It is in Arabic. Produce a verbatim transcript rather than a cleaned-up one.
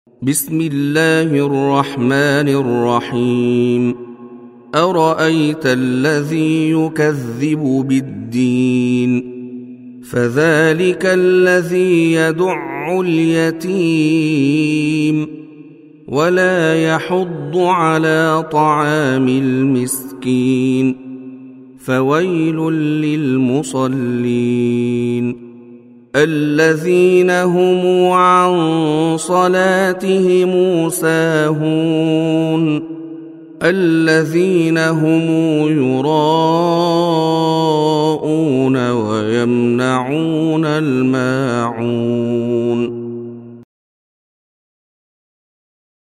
بسم الله الرحمن الرحيم أرأيت الذي يكذب بالدين فذلك الذي يدع اليتيم ولا يحض على طعام المسكين فويل للمصلين الذين هم عن صلاتهم ساهون الذين هم يراءون ويمنعون الماعون